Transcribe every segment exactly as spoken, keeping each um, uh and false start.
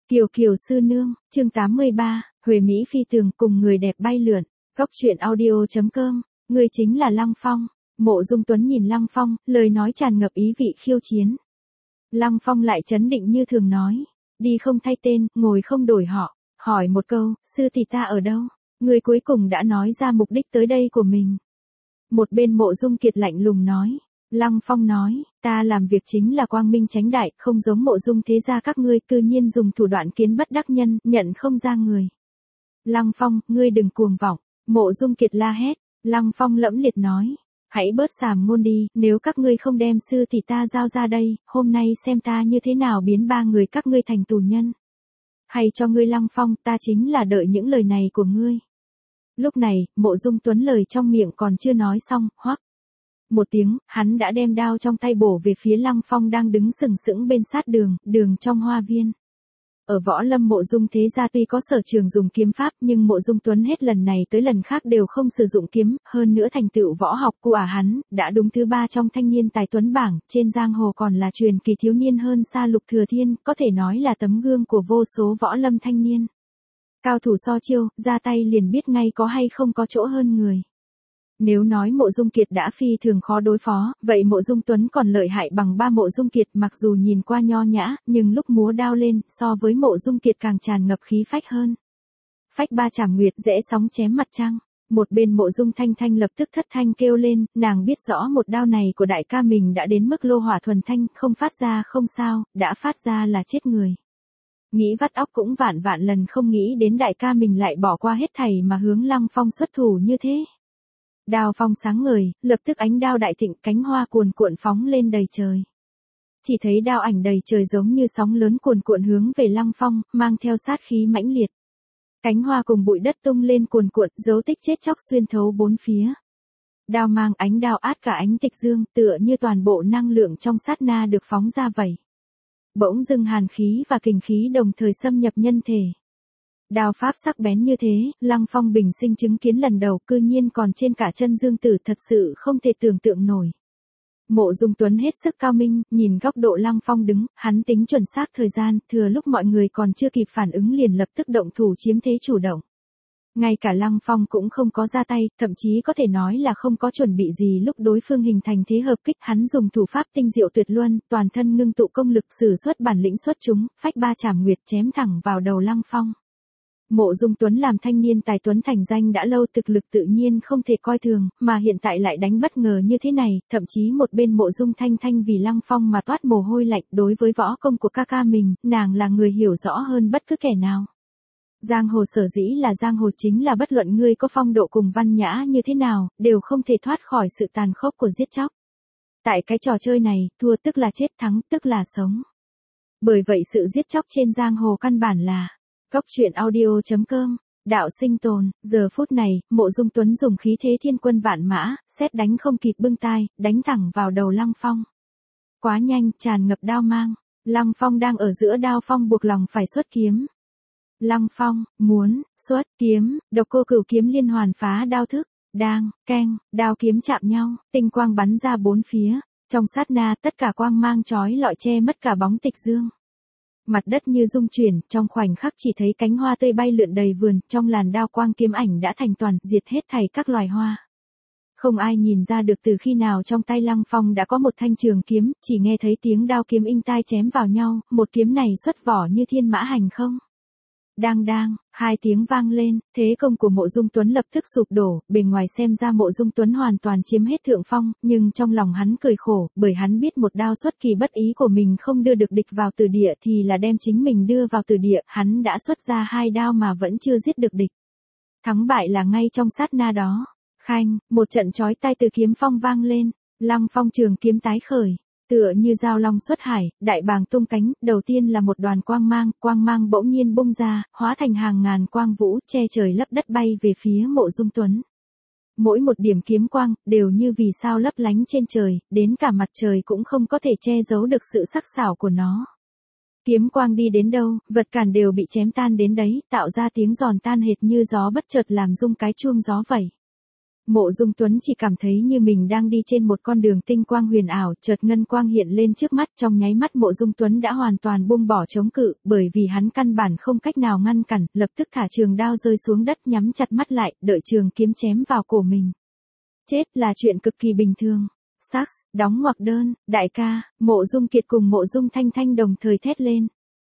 Kiều Kiều sư nương, chương tám mươi ba, Huệ Mỹ phi tường cùng người đẹp bay lượn. Góc truyện audio.com, người chính là Lăng Phong. Mộ Dung Tuấn nhìn Lăng Phong, lời nói tràn ngập ý vị khiêu chiến. Lăng Phong lại trấn định như thường nói, đi không thay tên, ngồi không đổi họ, hỏi một câu, sư tỷ ta ở đâu? Người cuối cùng đã nói ra mục đích tới đây của mình. Một bên Mộ Dung Kiệt lạnh lùng nói. Lăng Phong nói, ta làm việc chính là quang minh chánh đại, không giống Mộ Dung thế gia các ngươi cư nhiên dùng thủ đoạn kiến bất đắc nhân, nhận không ra người. Lăng Phong, ngươi đừng cuồng vọng, Mộ Dung Kiệt la hét. Lăng Phong lẫm liệt nói, hãy bớt sàm ngôn đi, nếu các ngươi không đem sư thì ta giao ra đây, hôm nay xem ta như thế nào biến ba người các ngươi thành tù nhân. Hay cho ngươi Lăng Phong, ta chính là đợi những lời này của ngươi. Lúc này, Mộ Dung Tuấn lời trong miệng còn chưa nói xong, hoắc. Một tiếng, hắn đã đem đao trong tay bổ về phía Lăng Phong đang đứng sừng sững bên sát đường, đường trong hoa viên. Ở võ lâm Mộ Dung thế gia tuy có sở trường dùng kiếm pháp nhưng Mộ Dung Tuấn hết lần này tới lần khác đều không sử dụng kiếm, hơn nữa thành tựu võ học của ả hắn, đã đúng thứ ba trong thanh niên tài tuấn bảng, trên giang hồ còn là truyền kỳ thiếu niên hơn xa Lục Thừa Thiên, có thể nói là tấm gương của vô số võ lâm thanh niên. Cao thủ so chiêu, ra tay liền biết ngay có hay không có chỗ hơn người. Nếu nói Mộ Dung Kiệt đã phi thường khó đối phó, vậy Mộ Dung Tuấn còn lợi hại bằng ba Mộ Dung Kiệt, mặc dù nhìn qua nho nhã, nhưng lúc múa đao lên, so với Mộ Dung Kiệt càng tràn ngập khí phách hơn. Phách ba chảm nguyệt dễ sóng chém mặt trăng. Một bên Mộ Dung Thanh Thanh lập tức thất thanh kêu lên, nàng biết rõ một đao này của đại ca mình đã đến mức lô hỏa thuần thanh, không phát ra không sao, đã phát ra là chết người. Nghĩ vắt óc cũng vạn vạn lần không nghĩ đến đại ca mình lại bỏ qua hết thảy mà hướng Lăng Phong xuất thủ như thế. Đao phong sáng ngời, lập tức ánh đao đại thịnh, cánh hoa cuồn cuộn phóng lên đầy trời. Chỉ thấy đao ảnh đầy trời giống như sóng lớn cuồn cuộn hướng về Lăng Phong, mang theo sát khí mãnh liệt. Cánh hoa cùng bụi đất tung lên cuồn cuộn, dấu tích chết chóc xuyên thấu bốn phía. Đao mang ánh đao át cả ánh tịch dương, tựa như toàn bộ năng lượng trong sát na được phóng ra vậy. Bỗng dưng hàn khí và kình khí đồng thời xâm nhập nhân thể. Đao pháp sắc bén như thế, Lăng Phong bình sinh chứng kiến lần đầu, cư nhiên còn trên cả chân dương tử, thật sự không thể tưởng tượng nổi. Mộ Dung Tuấn hết sức cao minh, nhìn góc độ Lăng Phong đứng, hắn tính chuẩn xác thời gian, thừa lúc mọi người còn chưa kịp phản ứng liền lập tức động thủ chiếm thế chủ động. Ngay cả Lăng Phong cũng không có ra tay, thậm chí có thể nói là không có chuẩn bị gì lúc đối phương hình thành thế hợp kích, hắn dùng thủ pháp tinh diệu tuyệt luân, toàn thân ngưng tụ công lực sử xuất bản lĩnh xuất chúng, phách ba chảm nguyệt chém thẳng vào đầu Lăng Phong. Mộ Dung Tuấn làm thanh niên tài tuấn thành danh đã lâu, thực lực tự nhiên không thể coi thường, mà hiện tại lại đánh bất ngờ như thế này, thậm chí một bên Mộ Dung Thanh Thanh vì Lăng Phong mà toát mồ hôi lạnh. Đối với võ công của ca ca mình, nàng là người hiểu rõ hơn bất cứ kẻ nào. Giang hồ sở dĩ là giang hồ chính là bất luận ngươi có phong độ cùng văn nhã như thế nào, đều không thể thoát khỏi sự tàn khốc của giết chóc. Tại cái trò chơi này, thua tức là chết, thắng tức là sống. Bởi vậy sự giết chóc trên giang hồ căn bản là Góc truyện audio.com, đạo sinh tồn. Giờ phút này, Mộ Dung Tuấn dùng khí thế thiên quân vạn mã, xét đánh không kịp bưng tai, đánh thẳng vào đầu Lăng Phong. Quá nhanh, tràn ngập đao mang. Lăng Phong đang ở giữa đao phong buộc lòng phải xuất kiếm. Lăng Phong, muốn, xuất, kiếm, độc cô cửu kiếm liên hoàn phá đao thức, đang, keng, đao kiếm chạm nhau, tinh quang bắn ra bốn phía. Trong sát na, tất cả quang mang chói lọi che mất cả bóng tịch dương. Mặt đất như rung chuyển, trong khoảnh khắc chỉ thấy cánh hoa tươi bay lượn đầy vườn, trong làn đao quang kiếm ảnh đã thành toàn, diệt hết thảy các loài hoa. Không ai nhìn ra được từ khi nào trong tay Lăng Phong đã có một thanh trường kiếm, chỉ nghe thấy tiếng đao kiếm inh tai chém vào nhau, một kiếm này xuất vỏ như thiên mã hành không. Đang đang, hai tiếng vang lên, thế công của Mộ Dung Tuấn lập tức sụp đổ, bề ngoài xem ra Mộ Dung Tuấn hoàn toàn chiếm hết thượng phong, nhưng trong lòng hắn cười khổ, bởi hắn biết một đao xuất kỳ bất ý của mình không đưa được địch vào tử địa thì là đem chính mình đưa vào tử địa, hắn đã xuất ra hai đao mà vẫn chưa giết được địch. Thắng bại là ngay trong sát na đó. Khanh, một trận chói tai từ kiếm phong vang lên, Lăng Phong trường kiếm tái khởi. Tựa như dao long xuất hải, đại bàng tung cánh, đầu tiên là một đoàn quang mang, quang mang bỗng nhiên bung ra, hóa thành hàng ngàn quang vũ, che trời lấp đất bay về phía Mộ Dung Tuấn. Mỗi một điểm kiếm quang, đều như vì sao lấp lánh trên trời, đến cả mặt trời cũng không có thể che giấu được sự sắc sảo của nó. Kiếm quang đi đến đâu, vật cản đều bị chém tan đến đấy, tạo ra tiếng giòn tan hệt như gió bất chợt làm rung cái chuông gió vậy. Mộ Dung Tuấn chỉ cảm thấy như mình đang đi trên một con đường tinh quang huyền ảo, chợt ngân quang hiện lên trước mắt, trong nháy mắt Mộ Dung Tuấn đã hoàn toàn buông bỏ chống cự, bởi vì hắn căn bản không cách nào ngăn cản, lập tức thả trường đao rơi xuống đất, nhắm chặt mắt lại, đợi trường kiếm chém vào cổ mình. Chết là chuyện cực kỳ bình thường. Sax, đóng ngoặc đơn, đại ca, Mộ Dung Kiệt cùng Mộ Dung Thanh Thanh đồng thời thét lên.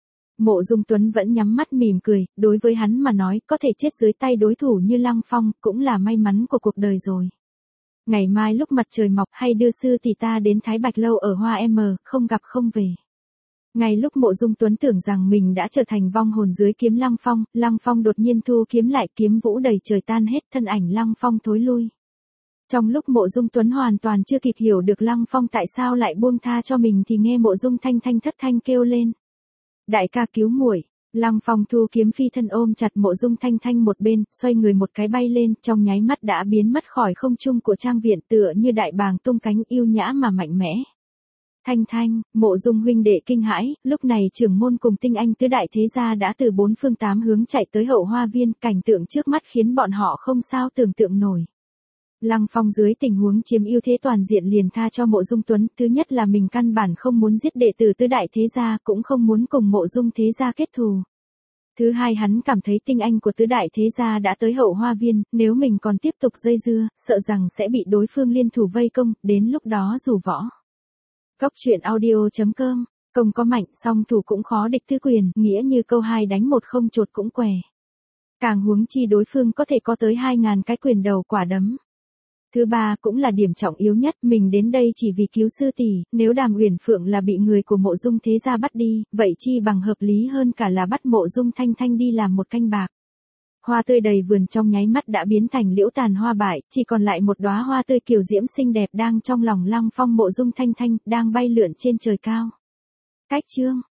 Mộ Dung Tuấn vẫn nhắm mắt mỉm cười, đối với hắn mà nói, có thể chết dưới tay đối thủ như Lăng Phong, cũng là may mắn của cuộc đời rồi. Ngày mai lúc mặt trời mọc hay đưa sư thì ta đến Thái Bạch Lâu ở Hoa M, không gặp không về. Ngay lúc Mộ Dung Tuấn tưởng rằng mình đã trở thành vong hồn dưới kiếm Lăng Phong, Lăng Phong đột nhiên thu kiếm lại, kiếm vũ đầy trời tan hết, thân ảnh Lăng Phong thối lui. Trong lúc Mộ Dung Tuấn hoàn toàn chưa kịp hiểu được Lăng Phong tại sao lại buông tha cho mình thì nghe Mộ Dung Thanh Thanh thất thanh kêu lên. Đại ca cứu muội. Lăng Phong thu kiếm phi thân ôm chặt Mộ Dung Thanh Thanh một bên, xoay người một cái bay lên, trong nháy mắt đã biến mất khỏi không trung của trang viện, tựa như đại bàng tung cánh, yêu nhã mà mạnh mẽ. Thanh Thanh, Mộ Dung huynh đệ kinh hãi, lúc này trưởng môn cùng tinh anh tứ đại thế gia đã từ bốn phương tám hướng chạy tới Hậu Hoa Viên, cảnh tượng trước mắt khiến bọn họ không sao tưởng tượng nổi. Lăng Phong dưới tình huống chiếm ưu thế toàn diện liền tha cho Mộ Dung Tuấn, thứ nhất là mình căn bản không muốn giết đệ tử tứ đại thế gia, cũng không muốn cùng Mộ Dung thế gia kết thù. Thứ hai, hắn cảm thấy tinh anh của tứ đại thế gia đã tới Hậu Hoa Viên, nếu mình còn tiếp tục dây dưa, sợ rằng sẽ bị đối phương liên thủ vây công, đến lúc đó dù võ. Góc truyện audio chấm com, công có mạnh, song thủ cũng khó địch tứ quyền, nghĩa như câu hai đánh một không chột cũng què. Càng huống chi đối phương có thể có tới hai ngàn cái quyền đầu quả đấm. Thứ ba cũng là điểm trọng yếu nhất, mình đến đây chỉ vì cứu sư tỷ, nếu Đàm Uyển Phượng là bị người của Mộ Dung thế gia bắt đi, vậy chi bằng hợp lý hơn cả là bắt Mộ Dung Thanh Thanh đi làm một canh bạc. Hoa tươi đầy vườn trong nháy mắt đã biến thành liễu tàn hoa bại, chỉ còn lại một đóa hoa tươi kiều diễm xinh đẹp đang trong lòng Lăng Phong. Mộ Dung Thanh Thanh đang bay lượn trên trời cao. Cách chương